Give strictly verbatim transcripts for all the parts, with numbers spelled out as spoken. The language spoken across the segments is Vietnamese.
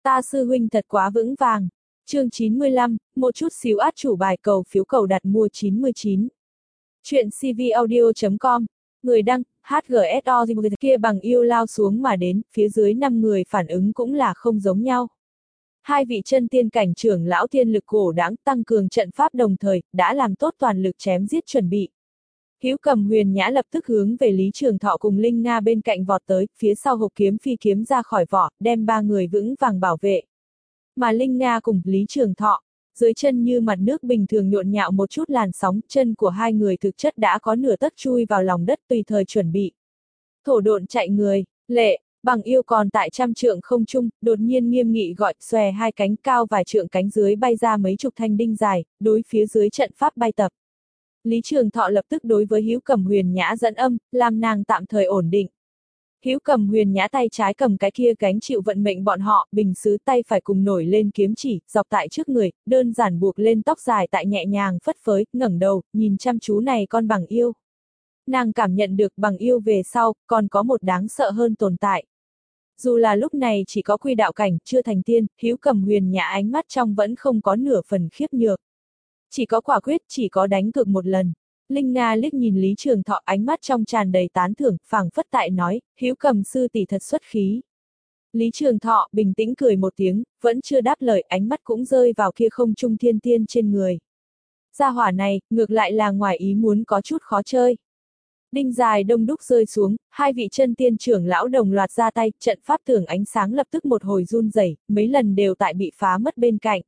Ta sư huynh thật quá vững vàng. Chương chín mươi lăm, một chút xíu át chủ bài cầu phiếu cầu đặt mua chín mươi chín. Chuyện cvaudio chấm com, người đăng, hát giê ét o kia bằng yêu lao xuống mà đến, phía dưới năm người phản ứng cũng là không giống nhau. Hai vị chân tiên cảnh trưởng lão tiên lực cổ đãng tăng cường trận pháp đồng thời, đã làm tốt toàn lực chém giết chuẩn bị. Hữu Cầm Huyền Nhã lập tức hướng về Lý Trường Thọ cùng Linh Nga bên cạnh vọt tới, phía sau hộp kiếm phi kiếm ra khỏi vỏ, đem ba người vững vàng bảo vệ. Mà Linh Nga cùng Lý Trường Thọ, dưới chân như mặt nước bình thường nhộn nhạo một chút làn sóng, chân của hai người thực chất đã có nửa tấc chui vào lòng đất tùy thời chuẩn bị. Thổ độn chạy người, lệ, bằng yêu còn tại trăm trượng không trung, đột nhiên nghiêm nghị gọi, xòe hai cánh cao vài trượng cánh dưới bay ra mấy chục thanh đinh dài, đối phía dưới trận pháp bay tập. Lý Trường Thọ lập tức đối với Hữu Cầm Huyền Nhã dẫn âm, làm nàng tạm thời ổn định. Hữu Cầm Huyền Nhã tay trái cầm cái kia gánh chịu vận mệnh bọn họ, bình sứ tay phải cùng nổi lên kiếm chỉ, dọc tại trước người, đơn giản buộc lên tóc dài tại nhẹ nhàng phất phới, ngẩng đầu, nhìn chăm chú này con bằng yêu. Nàng cảm nhận được bằng yêu về sau, còn có một đáng sợ hơn tồn tại. Dù là lúc này chỉ có quy đạo cảnh, chưa thành tiên, Hữu Cầm Huyền Nhã ánh mắt trong vẫn không có nửa phần khiếp nhược. Chỉ có quả quyết, chỉ có đánh cược một lần. Linh Nga liếc nhìn Lý Trường Thọ, ánh mắt trong tràn đầy tán thưởng, phảng phất tại nói, Hữu Cầm sư tỷ thật xuất khí. Lý Trường Thọ bình tĩnh cười một tiếng, vẫn chưa đáp lời, ánh mắt cũng rơi vào kia không trung thiên tiên trên người. Gia hỏa này, ngược lại là ngoài ý muốn có chút khó chơi. Đinh dài đông đúc rơi xuống, hai vị chân tiên trưởng lão đồng loạt ra tay, trận pháp tường ánh sáng lập tức một hồi run rẩy, mấy lần đều tại bị phá mất bên cạnh.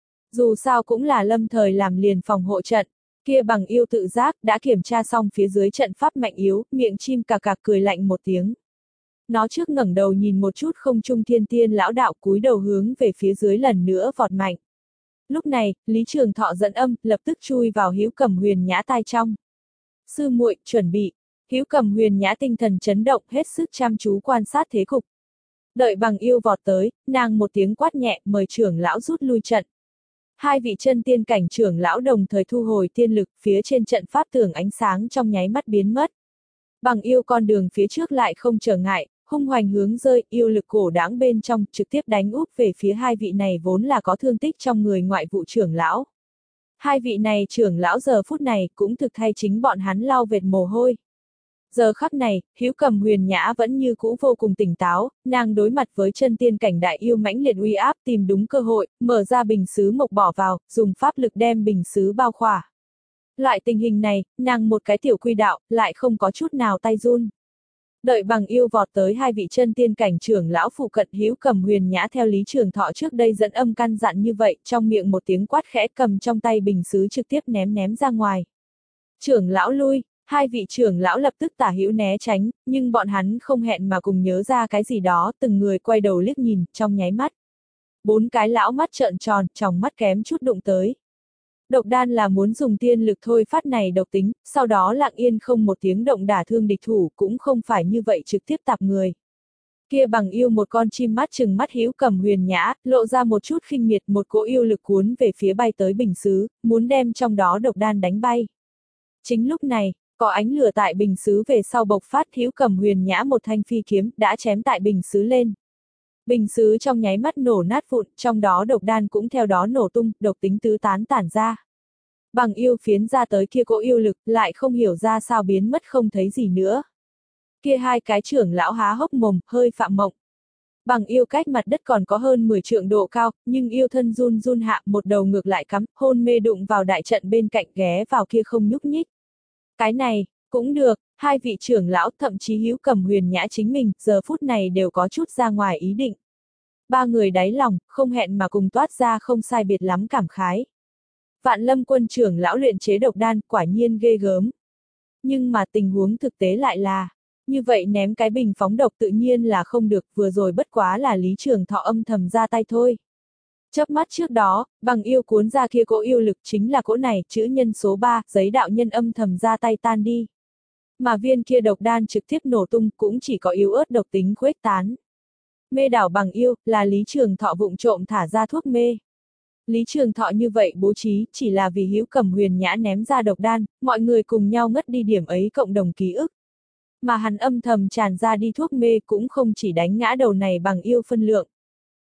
Dù sao cũng là lâm thời làm liền phòng hộ trận, kia bằng yêu tự giác đã kiểm tra xong phía dưới trận pháp mạnh yếu, miệng chim cà cà cười lạnh một tiếng. Nó trước ngẩng đầu nhìn một chút không trung thiên tiên lão đạo, cúi đầu hướng về phía dưới lần nữa vọt mạnh. Lúc này, Lý Trường Thọ dẫn âm, lập tức chui vào Hữu Cầm Huyền Nhã tai trong. Sư muội, chuẩn bị. Hữu Cầm Huyền Nhã tinh thần chấn động, hết sức chăm chú quan sát thế cục. Đợi bằng yêu vọt tới, nàng một tiếng quát nhẹ, mời trưởng lão rút lui trận. Hai vị chân tiên cảnh trưởng lão đồng thời thu hồi tiên lực, phía trên trận pháp tường ánh sáng trong nháy mắt biến mất. Bằng yêu con đường phía trước lại không trở ngại, hung hoành hướng rơi, yêu lực cổ đáng bên trong, trực tiếp đánh úp về phía hai vị này vốn là có thương tích trong người ngoại vụ trưởng lão. Hai vị này trưởng lão giờ phút này cũng thực thay chính bọn hắn lau vệt mồ hôi. Giờ khắc này, Hữu Cầm Huyền Nhã vẫn như cũ vô cùng tỉnh táo, nàng đối mặt với chân tiên cảnh đại yêu mãnh liệt uy áp, tìm đúng cơ hội, mở ra bình sứ mộc bỏ vào, dùng pháp lực đem bình sứ bao khỏa. Loại tình hình này, nàng một cái tiểu quy đạo, lại không có chút nào tay run. Đợi bằng yêu vọt tới hai vị chân tiên cảnh trưởng lão phụ cận, Hữu Cầm Huyền Nhã theo Lý Trường Thọ trước đây dẫn âm căn dặn như vậy, trong miệng một tiếng quát khẽ, cầm trong tay bình sứ trực tiếp ném ném ra ngoài. Trưởng lão lui. Hai vị trưởng lão lập tức tả hữu né tránh, nhưng bọn hắn không hẹn mà cùng nhớ ra cái gì đó, từng người quay đầu liếc nhìn, trong nháy mắt. Bốn cái lão mắt trợn tròn, tròng mắt kém chút đụng tới. Độc đan là muốn dùng tiên lực thôi phát này độc tính, sau đó lặng yên không một tiếng động đả thương địch thủ, cũng không phải như vậy trực tiếp tạp người. Kia bằng yêu một con chim mắt chừng mắt Hữu Cầm Huyền Nhã, lộ ra một chút khinh miệt, một cỗ yêu lực cuốn về phía bay tới bình sứ, muốn đem trong đó độc đan đánh bay. Chính lúc này, có ánh lửa tại bình sứ về sau bộc phát, Hữu Cầm Huyền Nhã một thanh phi kiếm đã chém tại bình sứ lên. Bình sứ trong nháy mắt nổ nát vụn, trong đó độc đan cũng theo đó nổ tung, độc tính tứ tán tản ra. Bằng yêu phiến ra tới kia cỗ yêu lực, lại không hiểu ra sao biến mất không thấy gì nữa. Kia hai cái trưởng lão há hốc mồm, hơi phạm mộng. Bằng yêu cách mặt đất còn có hơn mười trượng độ cao, nhưng yêu thân run run hạ, một đầu ngược lại cắm, hôn mê đụng vào đại trận bên cạnh, ghé vào kia không nhúc nhích. Cái này, cũng được, hai vị trưởng lão, thậm chí Hữu Cầm Huyền Nhã chính mình, giờ phút này đều có chút ra ngoài ý định. Ba người đáy lòng, không hẹn mà cùng toát ra không sai biệt lắm cảm khái. Vạn Lâm Quân trưởng lão luyện chế độc đan, quả nhiên ghê gớm. Nhưng mà tình huống thực tế lại là, như vậy ném cái bình phóng độc tự nhiên là không được, vừa rồi bất quá là Lý Trường Thọ âm thầm ra tay thôi. Chớp mắt trước đó, bằng yêu cuốn ra kia cỗ yêu lực chính là cỗ này, chữ nhân số ba, giấy đạo nhân âm thầm ra tay tan đi. Mà viên kia độc đan trực tiếp nổ tung cũng chỉ có yếu ớt độc tính khuếch tán. Mê đảo bằng yêu, là Lý Trường Thọ vụng trộm thả ra thuốc mê. Lý Trường Thọ như vậy bố trí, chỉ là vì Hữu Cầm Huyền Nhã ném ra độc đan, mọi người cùng nhau ngất đi điểm ấy cộng đồng ký ức. Mà hắn âm thầm tràn ra đi thuốc mê cũng không chỉ đánh ngã đầu này bằng yêu phân lượng.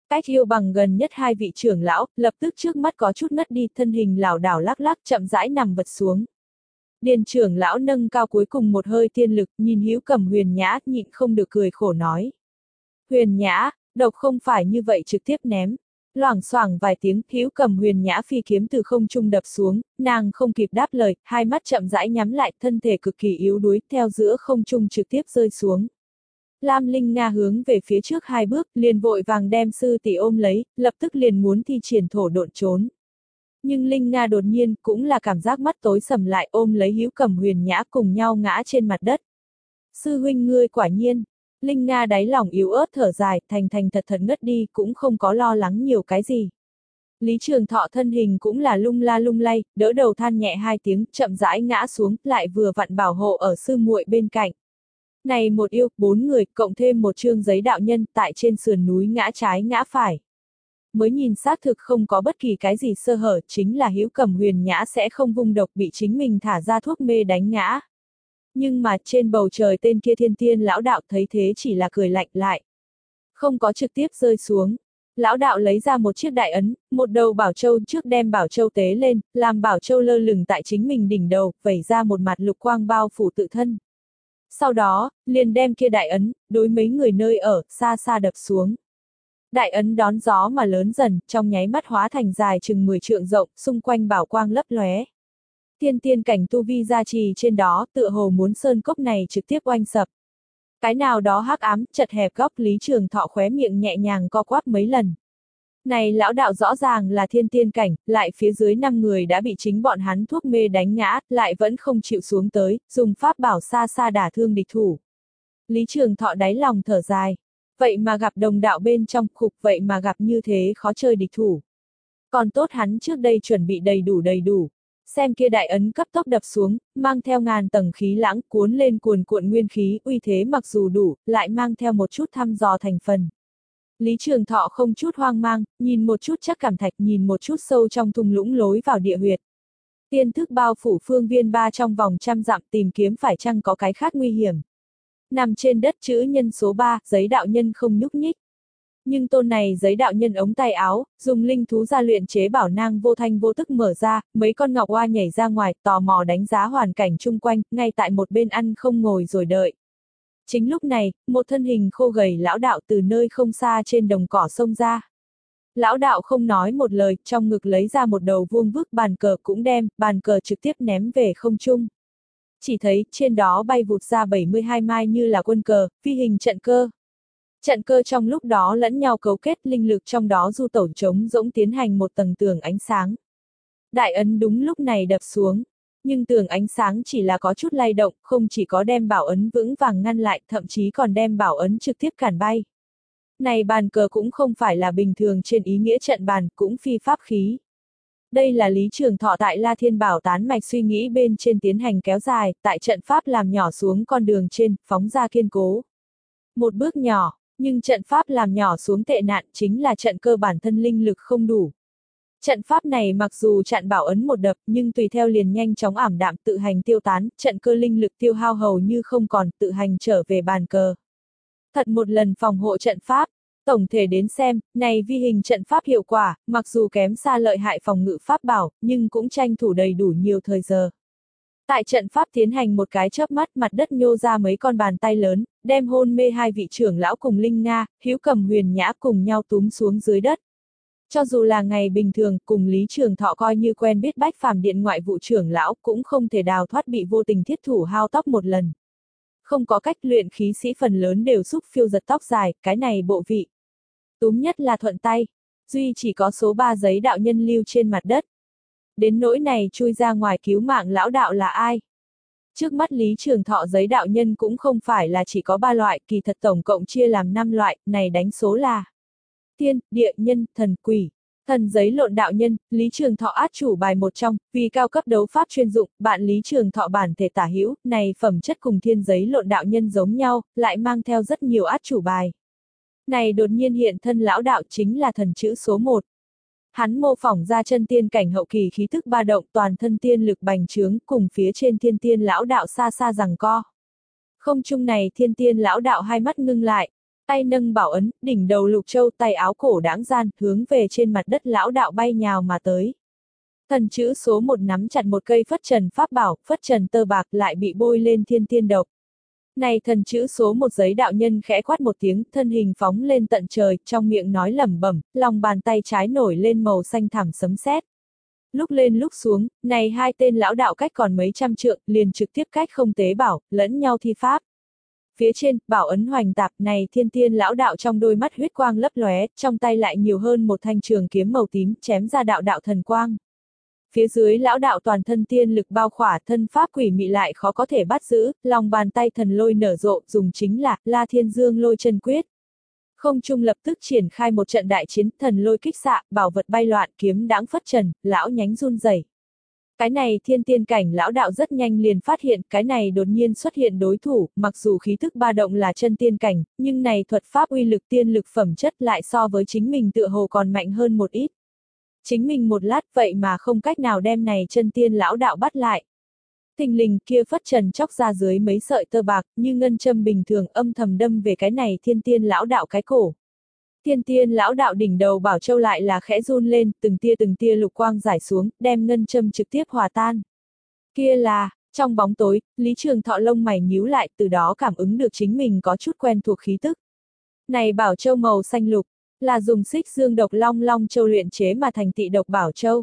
Cách yêu bằng gần nhất hai vị trưởng lão, lập tức trước mắt có chút ngất đi, thân hình lảo đảo lắc lắc chậm rãi nằm vật xuống. Điền trưởng lão nâng cao cuối cùng một hơi tiên lực, nhìn Hữu Cầm Huyền Nhã, nhịn không được cười khổ nói. Huyền Nhã, độc không phải như vậy trực tiếp ném. Loảng xoảng vài tiếng, Hữu Cầm Huyền Nhã phi kiếm từ không trung đập xuống, nàng không kịp đáp lời, hai mắt chậm rãi nhắm lại, thân thể cực kỳ yếu đuối, theo giữa không trung trực tiếp rơi xuống. Lam Linh Nga hướng về phía trước hai bước, liền vội vàng đem sư tỷ ôm lấy, lập tức liền muốn thi triển thổ độn trốn. Nhưng Linh Nga đột nhiên, cũng là cảm giác mắt tối sầm lại, ôm lấy Hữu Cầm Huyền Nhã cùng nhau ngã trên mặt đất. Sư huynh ngươi quả nhiên. Linh Nga đáy lòng yếu ớt thở dài, thành thành thật thật ngất đi, cũng không có lo lắng nhiều cái gì. Lý Trường Thọ thân hình cũng là lung la lung lay, đỡ đầu than nhẹ hai tiếng, chậm rãi ngã xuống, lại vừa vặn bảo hộ ở sư muội bên cạnh. Này một yêu, bốn người, cộng thêm một chương giấy đạo nhân, tại trên sườn núi ngã trái ngã phải. Mới nhìn xác thực không có bất kỳ cái gì sơ hở, chính là Hữu Cầm Huyền Nhã sẽ không vung độc bị chính mình thả ra thuốc mê đánh ngã. Nhưng mà trên bầu trời tên kia thiên tiên lão đạo thấy thế chỉ là cười lạnh lại. Không có trực tiếp rơi xuống. Lão đạo lấy ra một chiếc đại ấn, một đầu bảo châu trước đem bảo châu tế lên, làm bảo châu lơ lửng tại chính mình đỉnh đầu, vẩy ra một mặt lục quang bao phủ tự thân. Sau đó, liền đem kia đại ấn, đối mấy người nơi ở, xa xa đập xuống. Đại ấn đón gió mà lớn dần, trong nháy mắt hóa thành dài chừng mười trượng rộng, xung quanh bảo quang lấp lóe. Thiên tiên cảnh tu vi gia trì trên đó, tựa hồ muốn sơn cốc này trực tiếp oanh sập. Cái nào đó hắc ám, chật hẹp góc Lý Trường Thọ khóe miệng nhẹ nhàng co quắp mấy lần. Này lão đạo rõ ràng là thiên tiên cảnh, lại phía dưới năm người đã bị chính bọn hắn thuốc mê đánh ngã, lại vẫn không chịu xuống tới, dùng pháp bảo xa xa đả thương địch thủ. Lý Trường Thọ đáy lòng thở dài. Vậy mà gặp đồng đạo bên trong khục, vậy mà gặp như thế khó chơi địch thủ. Còn tốt hắn trước đây chuẩn bị đầy đủ đầy đủ. Xem kia đại ấn cấp tốc đập xuống, mang theo ngàn tầng khí lãng cuốn lên cuồn cuộn nguyên khí, uy thế mặc dù đủ, lại mang theo một chút thăm dò thành phần. Lý Trường Thọ không chút hoang mang, nhìn một chút chắc cảm thạch, nhìn một chút sâu trong thung lũng lối vào địa huyệt. Tiên thức bao phủ phương viên ba trong vòng trăm dặm, tìm kiếm phải chăng có cái khác nguy hiểm. Nằm trên đất chữ nhân số ba, giấy đạo nhân không nhúc nhích. Nhưng tôn này giấy đạo nhân ống tay áo, dùng linh thú gia luyện chế bảo nang vô thanh vô tức mở ra, mấy con ngọc oa nhảy ra ngoài, tò mò đánh giá hoàn cảnh chung quanh, ngay tại một bên ăn không ngồi rồi đợi. Chính lúc này, một thân hình khô gầy lão đạo từ nơi không xa trên đồng cỏ xông ra. Lão đạo không nói một lời, trong ngực lấy ra một đầu vuông vức bàn cờ cũng đem, bàn cờ trực tiếp ném về không trung. Chỉ thấy, trên đó bay vụt ra bảy mươi hai mai như là quân cờ, phi hình trận cơ. Trận cơ trong lúc đó lẫn nhau cấu kết, linh lực trong đó du tẩu trống rỗng tiến hành một tầng tường ánh sáng. Đại ấn đúng lúc này đập xuống, nhưng tường ánh sáng chỉ là có chút lay động, không chỉ có đem bảo ấn vững vàng ngăn lại, thậm chí còn đem bảo ấn trực tiếp cản bay. Này bàn cờ cũng không phải là bình thường trên ý nghĩa trận bàn, cũng phi pháp khí. Đây là Lý Trường Thọ tại La Thiên Bảo tán mạch suy nghĩ bên trên tiến hành kéo dài, tại trận pháp làm nhỏ xuống con đường trên, phóng ra kiên cố. Một bước nhỏ, nhưng trận pháp làm nhỏ xuống tệ nạn chính là trận cơ bản thân linh lực không đủ. Trận pháp này mặc dù chặn bảo ấn một đập, nhưng tùy theo liền nhanh chóng ảm đạm tự hành tiêu tán, trận cơ linh lực tiêu hao hầu như không còn, tự hành trở về bàn cờ. Thật một lần phòng hộ trận pháp. Tổng thể đến xem, này vi hình trận pháp hiệu quả, mặc dù kém xa lợi hại phòng ngự pháp bảo, nhưng cũng tranh thủ đầy đủ nhiều thời giờ. Tại trận pháp tiến hành một cái chớp mắt, mặt đất nhô ra mấy con bàn tay lớn, đem hôn mê hai vị trưởng lão cùng Linh Nga, Hữu Cầm Huyền Nhã cùng nhau túm xuống dưới đất. Cho dù là ngày bình thường, cùng Lý Trường Thọ coi như quen biết Bách Phàm Điện ngoại vụ trưởng lão, cũng không thể đào thoát bị vô tình thiết thủ hao tóc một lần. Không có cách, luyện khí sĩ phần lớn đều xúc phiêu giật tóc dài, cái này bộ vị. Túm nhất là thuận tay, duy chỉ có số ba giấy đạo nhân lưu trên mặt đất. Đến nỗi này chui ra ngoài cứu mạng lão đạo là ai? Trước mắt Lý Trường Thọ giấy đạo nhân cũng không phải là chỉ có ba loại, kỳ thật tổng cộng chia làm năm loại, này đánh số là tiên, địa, nhân, thần, quỷ. Thần giấy lộn đạo nhân, Lý Trường Thọ át chủ bài một trong, vì cao cấp đấu pháp chuyên dụng, bạn Lý Trường Thọ bản thể tả hữu, này phẩm chất cùng thiên giấy lộn đạo nhân giống nhau, lại mang theo rất nhiều át chủ bài. Này đột nhiên hiện thân lão đạo chính là thần chữ số một. Hắn mô phỏng ra chân tiên cảnh hậu kỳ khí thức ba động, toàn thân tiên lực bành trướng, cùng phía trên thiên tiên lão đạo xa xa giằng co. Không trung này thiên tiên lão đạo hai mắt ngưng lại, tay nâng bảo ấn, đỉnh đầu lục châu, tay áo cổ đãng gian, hướng về trên mặt đất lão đạo bay nhào mà tới. Thần chữ số một nắm chặt một cây phất trần pháp bảo, phất trần tơ bạc lại bị bôi lên thiên tiên độc. Này thần chữ số một giấy đạo nhân khẽ quát một tiếng, thân hình phóng lên tận trời, trong miệng nói lẩm bẩm, lòng bàn tay trái nổi lên màu xanh thẳm sấm sét. Lúc lên lúc xuống, này hai tên lão đạo cách còn mấy trăm trượng, liền trực tiếp cách không tế bảo, lẫn nhau thi pháp. Phía trên, bảo ấn hoành tạp, này thiên tiên lão đạo trong đôi mắt huyết quang lấp lóe, trong tay lại nhiều hơn một thanh trường kiếm màu tím, chém ra đạo đạo thần quang. Phía dưới lão đạo toàn thân tiên lực bao khỏa, thân pháp quỷ mị lại khó có thể bắt giữ, lòng bàn tay thần lôi nở rộ, dùng chính là La Thiên Dương lôi chân quyết. Không trung lập tức triển khai một trận đại chiến, thần lôi kích xạ, bảo vật bay loạn, kiếm đãng phất trần, lão nhánh run rẩy. Cái này thiên tiên cảnh lão đạo rất nhanh liền phát hiện, cái này đột nhiên xuất hiện đối thủ, mặc dù khí thức ba động là chân tiên cảnh, nhưng này thuật pháp uy lực tiên lực phẩm chất lại so với chính mình tựa hồ còn mạnh hơn một ít. Chính mình một lát vậy mà không cách nào đem này chân tiên lão đạo bắt lại. Thình lình kia phất trần chóc ra dưới mấy sợi tơ bạc, như ngân châm bình thường âm thầm đâm về cái này thiên tiên lão đạo cái cổ. Thiên tiên lão đạo đỉnh đầu bảo châu lại là khẽ run lên, từng tia từng tia lục quang rải xuống, đem ngân châm trực tiếp hòa tan. Kia là, trong bóng tối, Lý Trường Thọ lông mày nhíu lại, từ đó cảm ứng được chính mình có chút quen thuộc khí tức. Này bảo châu màu xanh lục, là dùng xích dương độc long long châu luyện chế mà thành tị độc bảo châu.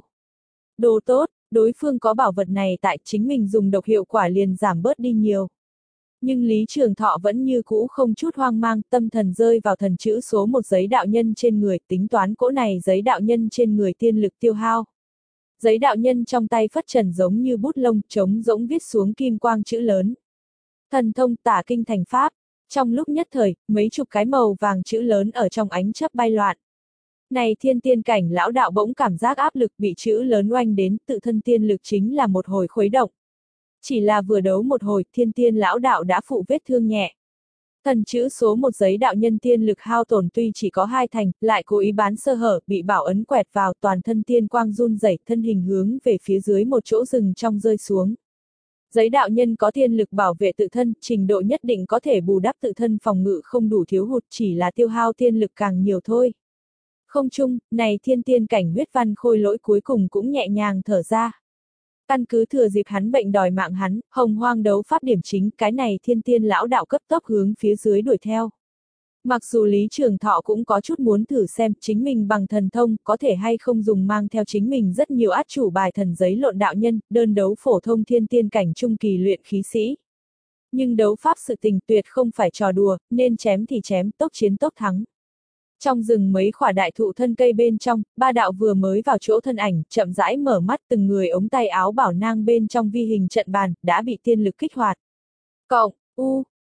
Đồ tốt, đối phương có bảo vật này tại chính mình dùng độc hiệu quả liền giảm bớt đi nhiều. Nhưng Lý Trường Thọ vẫn như cũ không chút hoang mang, tâm thần rơi vào thần chữ số một giấy đạo nhân trên người, tính toán cỗ này giấy đạo nhân trên người tiên lực tiêu hao. Giấy đạo nhân trong tay phất trần giống như bút lông, trống rỗng viết xuống kim quang chữ lớn. Thần thông tả kinh thành pháp. Trong lúc nhất thời, mấy chục cái màu vàng chữ lớn ở trong ánh chớp bay loạn. Này thiên tiên cảnh lão đạo bỗng cảm giác áp lực bị chữ lớn oanh đến, tự thân tiên lực chính là một hồi khuấy động. Chỉ là vừa đấu một hồi, thiên tiên lão đạo đã phụ vết thương nhẹ. Thần chữ số một giấy đạo nhân tiên lực hao tổn tuy chỉ có hai thành, lại cố ý bán sơ hở, bị bảo ấn quẹt vào, toàn thân tiên quang run rẩy, thân hình hướng về phía dưới một chỗ rừng trong rơi xuống. Giấy đạo nhân có tiên lực bảo vệ tự thân, trình độ nhất định có thể bù đắp tự thân phòng ngự không đủ thiếu hụt, chỉ là tiêu hao tiên lực càng nhiều thôi. Không chung, này thiên tiên cảnh huyết văn khôi lỗi cuối cùng cũng nhẹ nhàng thở ra. Căn cứ thừa dịp hắn bệnh đòi mạng hắn, hồng hoang đấu pháp điểm chính, cái này thiên tiên lão đạo cấp tốc hướng phía dưới đuổi theo. Mặc dù Lý Trường Thọ cũng có chút muốn thử xem chính mình bằng thần thông có thể hay không dùng mang theo chính mình rất nhiều át chủ bài thần giấy lộn đạo nhân, đơn đấu phổ thông thiên tiên cảnh trung kỳ luyện khí sĩ. Nhưng đấu pháp sự tình tuyệt không phải trò đùa, nên chém thì chém, tốc chiến tốc thắng. Trong rừng mấy khỏa đại thụ thân cây bên trong, ba đạo vừa mới vào chỗ thân ảnh, chậm rãi mở mắt, từng người ống tay áo bảo nang bên trong vi hình trận bàn, đã bị tiên lực kích hoạt. Cộng, u,